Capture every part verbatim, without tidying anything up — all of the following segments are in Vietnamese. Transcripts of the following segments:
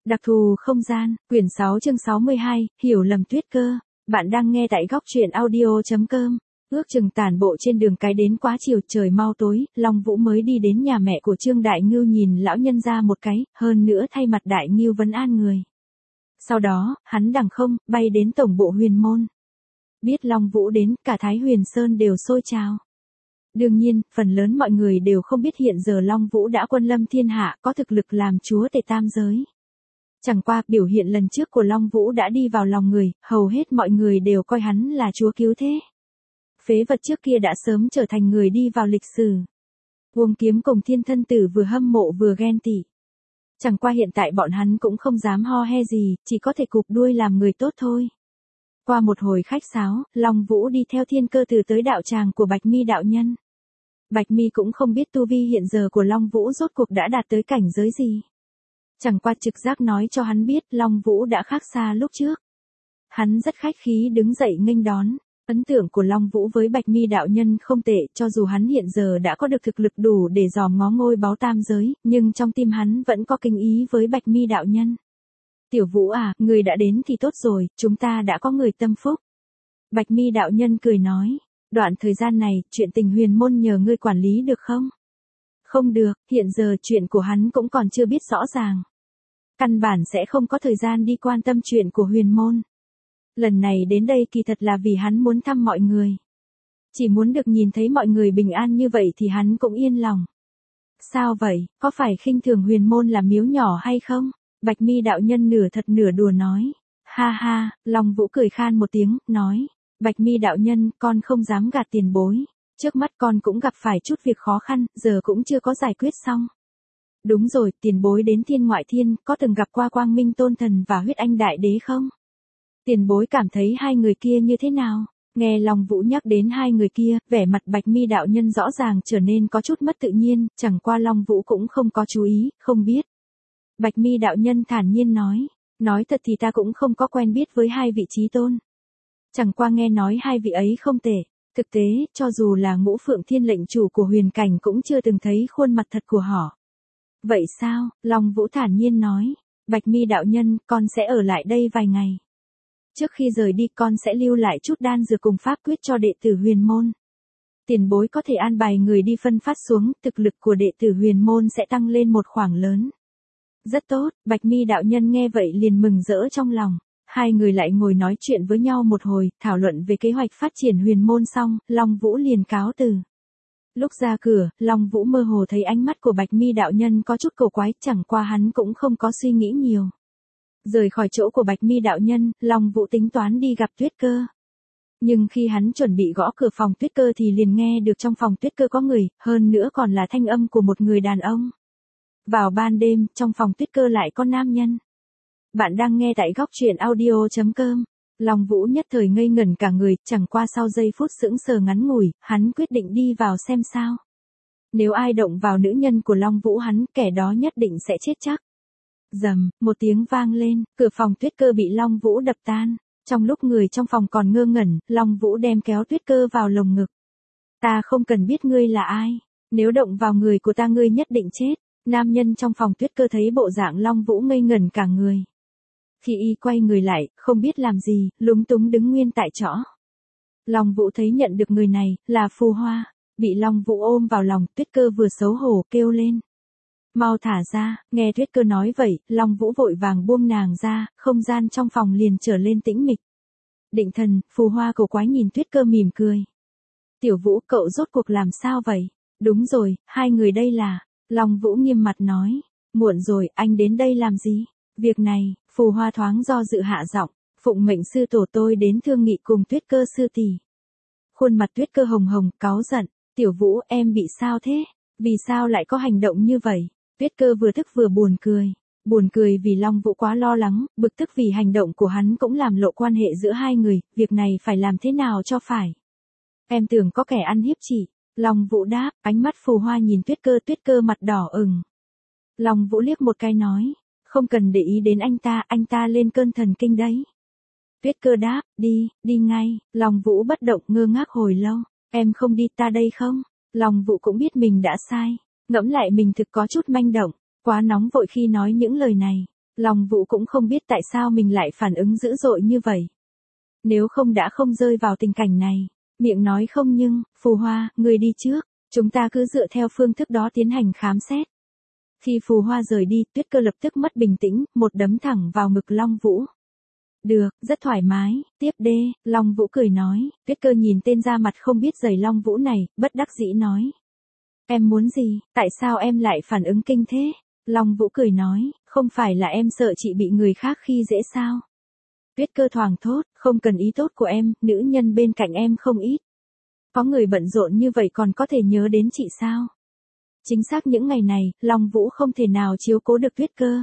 Đặc thù không gian, quyển sáu chương sáu mươi hai, hiểu lầm Tuyết Cơ. Bạn đang nghe tại góc truyện audio chấm com. Ước chừng tản bộ trên đường cái đến quá chiều, trời mau tối, Long Vũ mới đi đến nhà mẹ của Trương Đại Ngưu nhìn lão nhân ra một cái, hơn nữa thay mặt Đại Ngưu vấn an người. Sau đó, hắn đằng không, bay đến tổng bộ Huyền Môn. Biết Long Vũ đến, cả Thái Huyền Sơn đều sôi trào. Đương nhiên, phần lớn mọi người đều không biết hiện giờ Long Vũ đã quân lâm thiên hạ, có thực lực làm chúa tể tam giới. Chẳng qua, biểu hiện lần trước của Long Vũ đã đi vào lòng người, hầu hết mọi người đều coi hắn là chúa cứu thế. Phế vật trước kia đã sớm trở thành người đi vào lịch sử. Uông Kiếm cùng Thiên Thân Tử vừa hâm mộ vừa ghen tị. Chẳng qua hiện tại bọn hắn cũng không dám ho he gì, chỉ có thể cụp đuôi làm người tốt thôi. Qua một hồi khách sáo, Long Vũ đi theo Thiên Cơ Tử tới đạo tràng của Bạch Mi đạo nhân. Bạch Mi cũng không biết tu vi hiện giờ của Long Vũ rốt cuộc đã đạt tới cảnh giới gì. Chẳng qua trực giác nói cho hắn biết Long Vũ đã khác xa lúc trước. Hắn rất khách khí đứng dậy nghênh đón. Ấn tượng của Long Vũ với Bạch Mi đạo nhân không tệ, cho dù hắn hiện giờ đã có được thực lực đủ để dòm ngó ngôi báu tam giới, nhưng trong tim hắn vẫn có kinh ý với Bạch Mi đạo nhân. Tiểu Vũ à, người đã đến thì tốt rồi, chúng ta đã có người tâm phúc. Bạch Mi đạo nhân cười nói, đoạn thời gian này, chuyện tình Huyền Môn nhờ ngươi quản lý được không? Không được, hiện giờ chuyện của hắn cũng còn chưa biết rõ ràng. Căn bản sẽ không có thời gian đi quan tâm chuyện của Huyền Môn. Lần này đến đây kỳ thật là vì hắn muốn thăm mọi người. Chỉ muốn được nhìn thấy mọi người bình an như vậy thì hắn cũng yên lòng. Sao vậy, có phải khinh thường Huyền Môn là miếu nhỏ hay không? Bạch Mi đạo nhân nửa thật nửa đùa nói. Ha ha, Long Vũ cười khan một tiếng, nói. Bạch Mi đạo nhân, con không dám gạt tiền bối. Trước mắt con cũng gặp phải chút việc khó khăn, giờ cũng chưa có giải quyết xong. Đúng rồi, tiền bối đến thiên ngoại thiên, có từng gặp qua Quang Minh Tôn Thần và Huyết Anh Đại Đế không? Tiền bối cảm thấy hai người kia như thế nào? Nghe Long Vũ nhắc đến hai người kia, vẻ mặt Bạch Mi đạo nhân rõ ràng trở nên có chút mất tự nhiên, chẳng qua Long Vũ cũng không có chú ý, không biết. Bạch Mi đạo nhân thản nhiên nói, nói thật thì ta cũng không có quen biết với hai vị chí tôn. Chẳng qua nghe nói hai vị ấy không tệ. Thực tế, cho dù là Ngũ Phượng Thiên lệnh chủ của huyền cảnh cũng chưa từng thấy khuôn mặt thật của họ. Vậy sao? Long Vũ thản nhiên nói. Bạch Mi đạo nhân, con sẽ ở lại đây vài ngày. Trước khi rời đi con sẽ lưu lại chút đan dược cùng pháp quyết cho đệ tử Huyền Môn. Tiền bối có thể an bài người đi phân phát xuống, thực lực của đệ tử Huyền Môn sẽ tăng lên một khoảng lớn. Rất tốt, Bạch Mi đạo nhân nghe vậy liền mừng rỡ trong lòng. Hai người lại ngồi nói chuyện với nhau một hồi, thảo luận về kế hoạch phát triển Huyền Môn xong, Long Vũ liền cáo từ. Lúc ra cửa, Long Vũ mơ hồ thấy ánh mắt của Bạch Mi đạo nhân có chút cổ quái, chẳng qua hắn cũng không có suy nghĩ nhiều. Rời khỏi chỗ của Bạch Mi đạo nhân, Long Vũ tính toán đi gặp Tuyết Cơ. Nhưng khi hắn chuẩn bị gõ cửa phòng Tuyết Cơ thì liền nghe được trong phòng Tuyết Cơ có người, hơn nữa còn là thanh âm của một người đàn ông. Vào ban đêm, trong phòng Tuyết Cơ lại có nam nhân. Bạn đang nghe tại góc truyện audio chấm com. Long Vũ nhất thời ngây ngẩn cả người, chẳng qua sau giây phút sững sờ ngắn ngủi, hắn quyết định đi vào xem sao. Nếu ai động vào nữ nhân của Long Vũ hắn, kẻ đó nhất định sẽ chết chắc. Rầm, một tiếng vang lên, cửa phòng Tuyết Cơ bị Long Vũ đập tan. Trong lúc người trong phòng còn ngơ ngẩn, Long Vũ đem kéo Tuyết Cơ vào lồng ngực. Ta không cần biết ngươi là ai. Nếu động vào người của ta ngươi nhất định chết. Nam nhân trong phòng Tuyết Cơ thấy bộ dạng Long Vũ ngây ngẩn cả người. Khi y quay người lại, không biết làm gì, lúng túng đứng nguyên tại chỗ. Long Vũ thấy nhận được người này, là Phù Hoa. Bị Long Vũ ôm vào lòng, Tuyết Cơ vừa xấu hổ kêu lên. Mau thả ra, nghe Tuyết Cơ nói vậy, Long Vũ vội vàng buông nàng ra, không gian trong phòng liền trở lên tĩnh mịch. Định thần, Phù Hoa cổ quái nhìn Tuyết Cơ mỉm cười. Tiểu Vũ, cậu rốt cuộc làm sao vậy? Đúng rồi, hai người đây là... Long Vũ nghiêm mặt nói. Muộn rồi, anh đến đây làm gì? Việc này, Phù Hoa thoáng do dự hạ giọng, phụng mệnh sư tổ tôi đến thương nghị cùng Tuyết Cơ sư tỷ. Khuôn mặt Tuyết Cơ hồng hồng, cáu giận. Tiểu Vũ, em bị sao thế? Vì sao lại có hành động như vậy? Tuyết Cơ vừa tức vừa buồn cười. Buồn cười vì Long Vũ quá lo lắng, bực tức vì hành động của hắn cũng làm lộ quan hệ giữa hai người, việc này phải làm thế nào cho phải. Em tưởng có kẻ ăn hiếp chị. Long Vũ đáp, ánh mắt Phù Hoa nhìn Tuyết Cơ, Tuyết Cơ mặt đỏ ửng. Long Vũ liếc một cái nói, không cần để ý đến anh ta, anh ta lên cơn thần kinh đấy. Tuyết Cơ đáp, đi, đi ngay. Long Vũ bất động ngơ ngác hồi lâu, em không đi ta đây không? Long Vũ cũng biết mình đã sai, ngẫm lại mình thực có chút manh động, quá nóng vội khi nói những lời này. Long Vũ cũng không biết tại sao mình lại phản ứng dữ dội như vậy. Nếu không đã không rơi vào tình cảnh này. Miệng nói không nhưng, Phù Hoa, người đi trước. Chúng ta cứ dựa theo phương thức đó tiến hành khám xét. Khi Phù Hoa rời đi, Tuyết Cơ lập tức mất bình tĩnh, một đấm thẳng vào ngực Long Vũ. Được, rất thoải mái, tiếp đê, Long Vũ cười nói. Tuyết Cơ nhìn tên da mặt không biết dày Long Vũ này, bất đắc dĩ nói. Em muốn gì, tại sao em lại phản ứng kinh thế? Long Vũ cười nói, không phải là em sợ chị bị người khác khi dễ sao? Tuyết Cơ thoảng thốt, không cần ý tốt của em, nữ nhân bên cạnh em không ít. Có người bận rộn như vậy còn có thể nhớ đến chị sao? Chính xác những ngày này, Long Vũ không thể nào chiếu cố được Tuyết Cơ.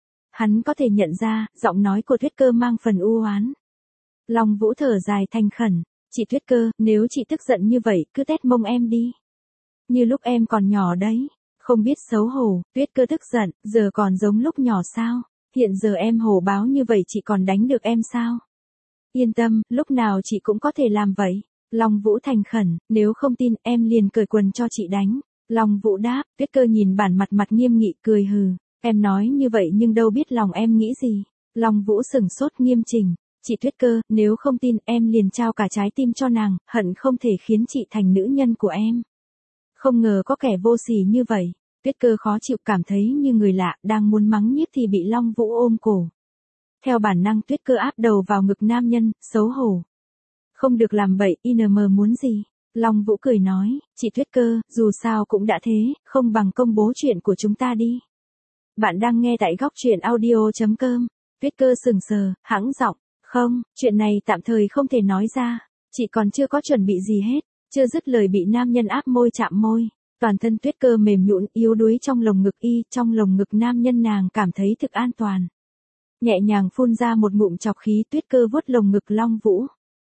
Hắn có thể nhận ra, giọng nói của Tuyết Cơ mang phần u oán. Long Vũ thở dài thành khẩn, chị Tuyết Cơ, nếu chị tức giận như vậy, cứ tét mông em đi. Như lúc em còn nhỏ đấy, không biết xấu hổ, Tuyết Cơ tức giận, giờ còn giống lúc nhỏ sao? Hiện giờ em hổ báo như vậy chị còn đánh được em sao? Yên tâm, lúc nào chị cũng có thể làm vậy. Long Vũ thành khẩn, nếu không tin em liền cởi quần cho chị đánh. Long Vũ đáp, Tuyết Cơ nhìn bản mặt mặt nghiêm nghị cười hừ. Em nói như vậy nhưng đâu biết lòng em nghĩ gì. Long Vũ sừng sốt nghiêm chỉnh. Chị Tuyết Cơ, nếu không tin em liền trao cả trái tim cho nàng, hận không thể khiến chị thành nữ nhân của em. Không ngờ có kẻ vô sỉ như vậy. Tuyết Cơ khó chịu cảm thấy như người lạ, đang muốn mắng nhiếc thì bị Long Vũ ôm cổ. Theo bản năng Tuyết Cơ áp đầu vào ngực nam nhân, xấu hổ. Không được làm bậy, i en em muốn gì? Long Vũ cười nói, chị Tuyết Cơ, dù sao cũng đã thế, không bằng công bố chuyện của chúng ta đi. Bạn đang nghe tại góc truyện audio.com. Tuyết Cơ sừng sờ, hãng giọng, không, chuyện này tạm thời không thể nói ra. Chị còn chưa có chuẩn bị gì hết. Chưa dứt lời bị nam nhân áp môi chạm môi. Toàn thân Tuyết Cơ mềm nhũn yếu đuối trong lồng ngực y, trong lồng ngực nam nhân nàng cảm thấy thực an toàn. Nhẹ nhàng phun ra một ngụm chọc khí, Tuyết Cơ vuốt lồng ngực Long Vũ.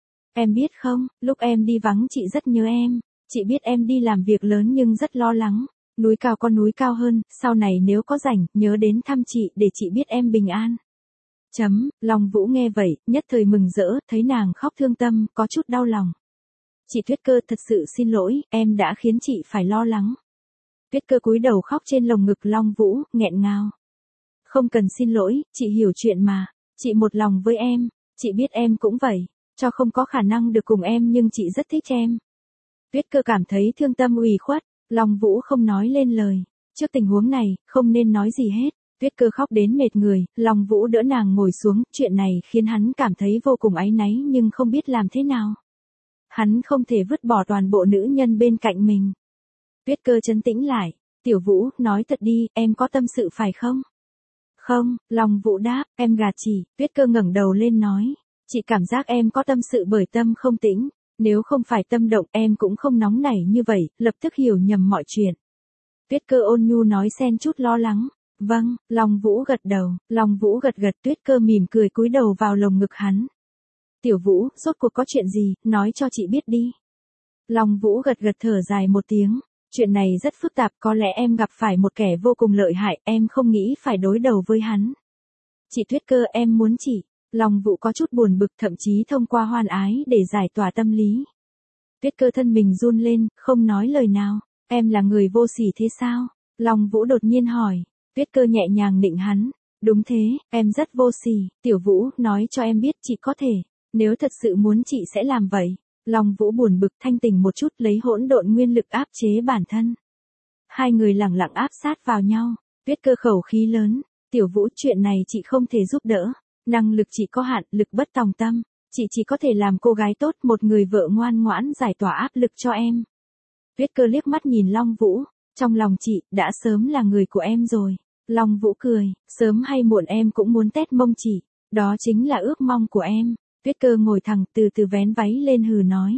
Em biết không, lúc em đi vắng chị rất nhớ em. Chị biết em đi làm việc lớn nhưng rất lo lắng. Núi cao có núi cao hơn, sau này nếu có rảnh, nhớ đến thăm chị để chị biết em bình an. Chấm, Long Vũ nghe vậy, nhất thời mừng rỡ, thấy nàng khóc thương tâm, có chút đau lòng. Chị Tuyết Cơ thật sự xin lỗi, em đã khiến chị phải lo lắng. Tuyết Cơ cúi đầu khóc trên lồng ngực Long Vũ, nghẹn ngào. Không cần xin lỗi, chị hiểu chuyện mà. Chị một lòng với em, chị biết em cũng vậy. Cho không có khả năng được cùng em nhưng chị rất thích em. Tuyết Cơ cảm thấy thương tâm ủy khuất, Long Vũ không nói lên lời. Trước tình huống này, không nên nói gì hết. Tuyết Cơ khóc đến mệt người, Long Vũ đỡ nàng ngồi xuống, chuyện này khiến hắn cảm thấy vô cùng áy náy nhưng không biết làm thế nào. Hắn không thể vứt bỏ toàn bộ nữ nhân bên cạnh mình. Tuyết Cơ trấn tĩnh lại, Tiểu Vũ, nói thật đi, em có tâm sự phải không? Không, Long Vũ đáp, em gạt chị. Tuyết Cơ ngẩng đầu lên nói, chị cảm giác em có tâm sự bởi tâm không tĩnh. Nếu không phải tâm động em cũng không nóng nảy như vậy, lập tức hiểu nhầm mọi chuyện. Tuyết Cơ ôn nhu nói xen chút lo lắng. Vâng, Long Vũ gật đầu, Long Vũ gật gật Tuyết Cơ mỉm cười cúi đầu vào lồng ngực hắn. Tiểu Vũ, rốt cuộc có chuyện gì, nói cho chị biết đi. Long Vũ gật gật thở dài một tiếng. Chuyện này rất phức tạp, có lẽ em gặp phải một kẻ vô cùng lợi hại, em không nghĩ phải đối đầu với hắn. Chị Tuyết Cơ em muốn chị. Long Vũ có chút buồn bực thậm chí thông qua hoan ái để giải tỏa tâm lý. Tuyết Cơ thân mình run lên, không nói lời nào. Em là người vô sỉ thế sao? Long Vũ đột nhiên hỏi. Tuyết Cơ nhẹ nhàng nịnh hắn. Đúng thế, em rất vô sỉ. Tiểu Vũ, nói cho em biết chị có thể. Nếu thật sự muốn chị sẽ làm vậy. Long Vũ buồn bực thanh tỉnh một chút lấy hỗn độn nguyên lực áp chế bản thân. Hai người lẳng lặng áp sát vào nhau. Tuyết Cơ khẩu khí lớn. Tiểu Vũ, chuyện này chị không thể giúp đỡ. Năng lực chỉ có hạn, lực bất tòng tâm. Chị chỉ có thể làm cô gái tốt, một người vợ ngoan ngoãn giải tỏa áp lực cho em. Tuyết Cơ liếc mắt nhìn Long Vũ. Trong lòng chị, đã sớm là người của em rồi. Long Vũ cười, sớm hay muộn em cũng muốn tét mông chị. Đó chính là ước mong của em. Tuyết Cơ ngồi thẳng từ từ vén váy lên hừ nói.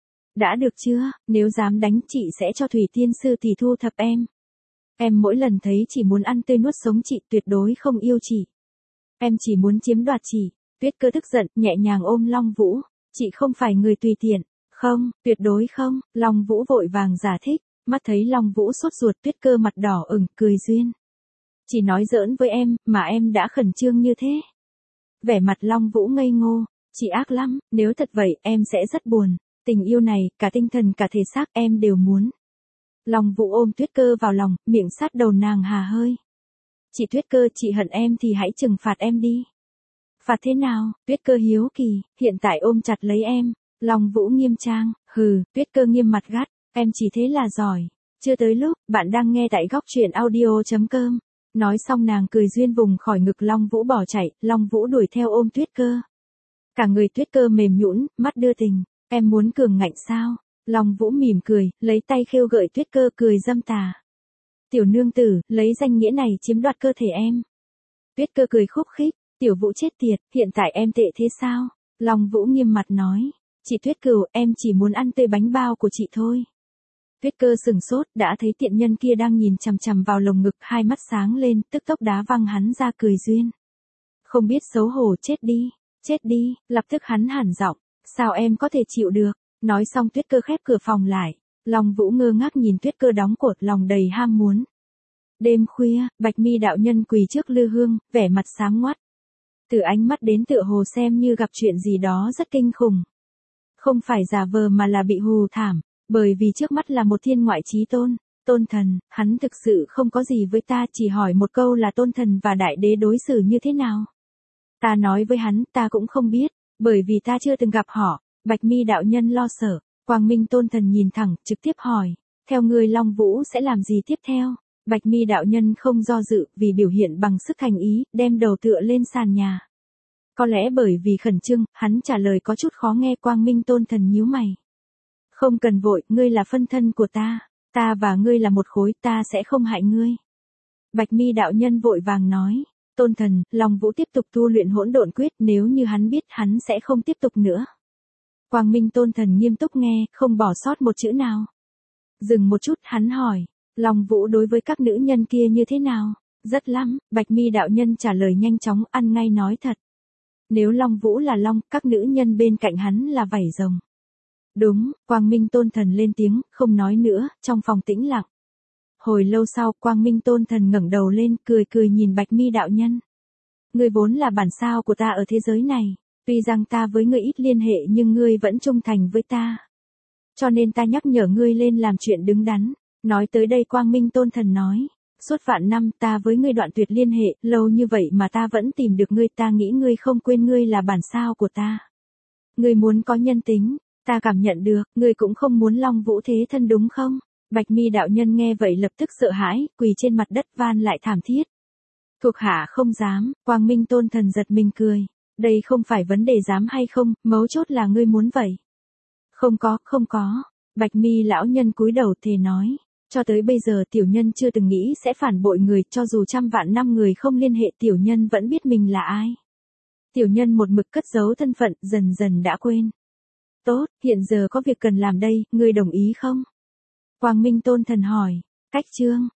Đã được chưa, nếu dám đánh chị sẽ cho Thủy Tiên Sư tỷ thu thập em. Em mỗi lần thấy chỉ muốn ăn tươi nuốt sống chị, tuyệt đối không yêu chị. Em chỉ muốn chiếm đoạt chị. Tuyết Cơ tức giận, nhẹ nhàng ôm Long Vũ. Chị không phải người tùy tiện. Không, tuyệt đối không. Long Vũ vội vàng giải thích. Mắt thấy Long Vũ sốt ruột, Tuyết Cơ mặt đỏ ửng, cười duyên. Chỉ nói giỡn với em, mà em đã khẩn trương như thế. Vẻ mặt Long Vũ ngây ngô. Chị ác lắm, nếu thật vậy, em sẽ rất buồn. Tình yêu này, cả tinh thần cả thể xác em đều muốn. Long Vũ ôm Tuyết Cơ vào lòng, miệng sát đầu nàng hà hơi. Chị Tuyết Cơ, chị hận em thì hãy trừng phạt em đi. Phạt thế nào? Tuyết Cơ hiếu kỳ, hiện tại ôm chặt lấy em. Long Vũ nghiêm trang, hừ, Tuyết Cơ nghiêm mặt gắt, em chỉ thế là giỏi. Chưa tới lúc, bạn đang nghe tại góc truyện audio.com. Nói xong nàng cười duyên vùng khỏi ngực Long Vũ bỏ chạy, Long Vũ đuổi theo ôm Tuyết Cơ. Cả người Tuyết Cơ mềm nhũn, mắt đưa tình, em muốn cường ngạnh sao? Long Vũ mỉm cười, lấy tay khêu gợi Tuyết Cơ cười dâm tà. Tiểu nương tử, lấy danh nghĩa này chiếm đoạt cơ thể em. Tuyết Cơ cười khúc khích, tiểu Vũ chết tiệt, hiện tại em tệ thế sao? Long Vũ nghiêm mặt nói, chị Tuyết Cửu, em chỉ muốn ăn tươi bánh bao của chị thôi. Tuyết Cơ sừng sốt, đã thấy tiện nhân kia đang nhìn chằm chằm vào lồng ngực, hai mắt sáng lên, tức tốc đá văng hắn ra cười duyên. Không biết xấu hổ, chết đi, chết đi, lập tức hắn hẳn giọng, sao em có thể chịu được? Nói xong Tuyết Cơ khép cửa phòng lại, Long Vũ ngơ ngác nhìn Tuyết Cơ đóng cột, lòng đầy ham muốn. Đêm khuya, Bạch Mi đạo nhân quỳ trước lư hương, vẻ mặt xám ngoắt. Từ ánh mắt đến tựa hồ xem như gặp chuyện gì đó rất kinh khủng. Không phải giả vờ mà là bị hù thảm, bởi vì trước mắt là một thiên ngoại chí tôn, tôn thần, hắn thực sự không có gì với ta, chỉ hỏi một câu là tôn thần và đại đế đối xử như thế nào. Ta nói với hắn, ta cũng không biết, bởi vì ta chưa từng gặp họ. Bạch Mi đạo nhân lo sợ, Quang Minh tôn thần nhìn thẳng, trực tiếp hỏi, theo ngươi Long Vũ sẽ làm gì tiếp theo? Bạch Mi đạo nhân không do dự, vì biểu hiện bằng sức thành ý, đem đầu tựa lên sàn nhà. Có lẽ bởi vì khẩn trương, hắn trả lời có chút khó nghe. Quang Minh tôn thần nhíu mày. Không cần vội, ngươi là phân thân của ta, ta và ngươi là một khối, ta sẽ không hại ngươi. Bạch Mi đạo nhân vội vàng nói, tôn thần, Long Vũ tiếp tục tu luyện hỗn độn quyết, nếu như hắn biết hắn sẽ không tiếp tục nữa. Quang Minh tôn thần nghiêm túc nghe, không bỏ sót một chữ nào. Dừng một chút, hắn hỏi, Long Vũ đối với các nữ nhân kia như thế nào? Rất lắm, Bạch Mi đạo nhân trả lời nhanh chóng, ăn ngay nói thật. Nếu Long Vũ là long, các nữ nhân bên cạnh hắn là vảy rồng. Đúng, Quang Minh tôn thần lên tiếng, không nói nữa, trong phòng tĩnh lặng. Hồi lâu sau, Quang Minh tôn thần ngẩng đầu lên, cười cười nhìn Bạch Mi đạo nhân. Ngươi vốn là bản sao của ta ở thế giới này, tuy rằng ta với ngươi ít liên hệ nhưng ngươi vẫn trung thành với ta. Cho nên ta nhắc nhở ngươi lên làm chuyện đứng đắn. Nói tới đây Quang Minh tôn thần nói, suốt vạn năm ta với ngươi đoạn tuyệt liên hệ, lâu như vậy mà ta vẫn tìm được ngươi, ta nghĩ ngươi không quên ngươi là bản sao của ta. Ngươi muốn có nhân tính, ta cảm nhận được, ngươi cũng không muốn Long Vũ thế thân đúng không? Bạch Mi đạo nhân nghe vậy lập tức sợ hãi, quỳ trên mặt đất van lại thảm thiết. Thuộc hạ không dám, Quang Minh tôn thần giật mình cười, đây không phải vấn đề dám hay không, mấu chốt là ngươi muốn vậy. Không có, không có, Bạch Mi lão nhân cúi đầu thề nói. Cho tới bây giờ tiểu nhân chưa từng nghĩ sẽ phản bội người, cho dù trăm vạn năm người không liên hệ tiểu nhân vẫn biết mình là ai. Tiểu nhân một mực cất giấu thân phận, dần dần đã quên. Tốt, hiện giờ có việc cần làm đây, ngươi đồng ý không? Quang Minh tôn thần hỏi, cách chương,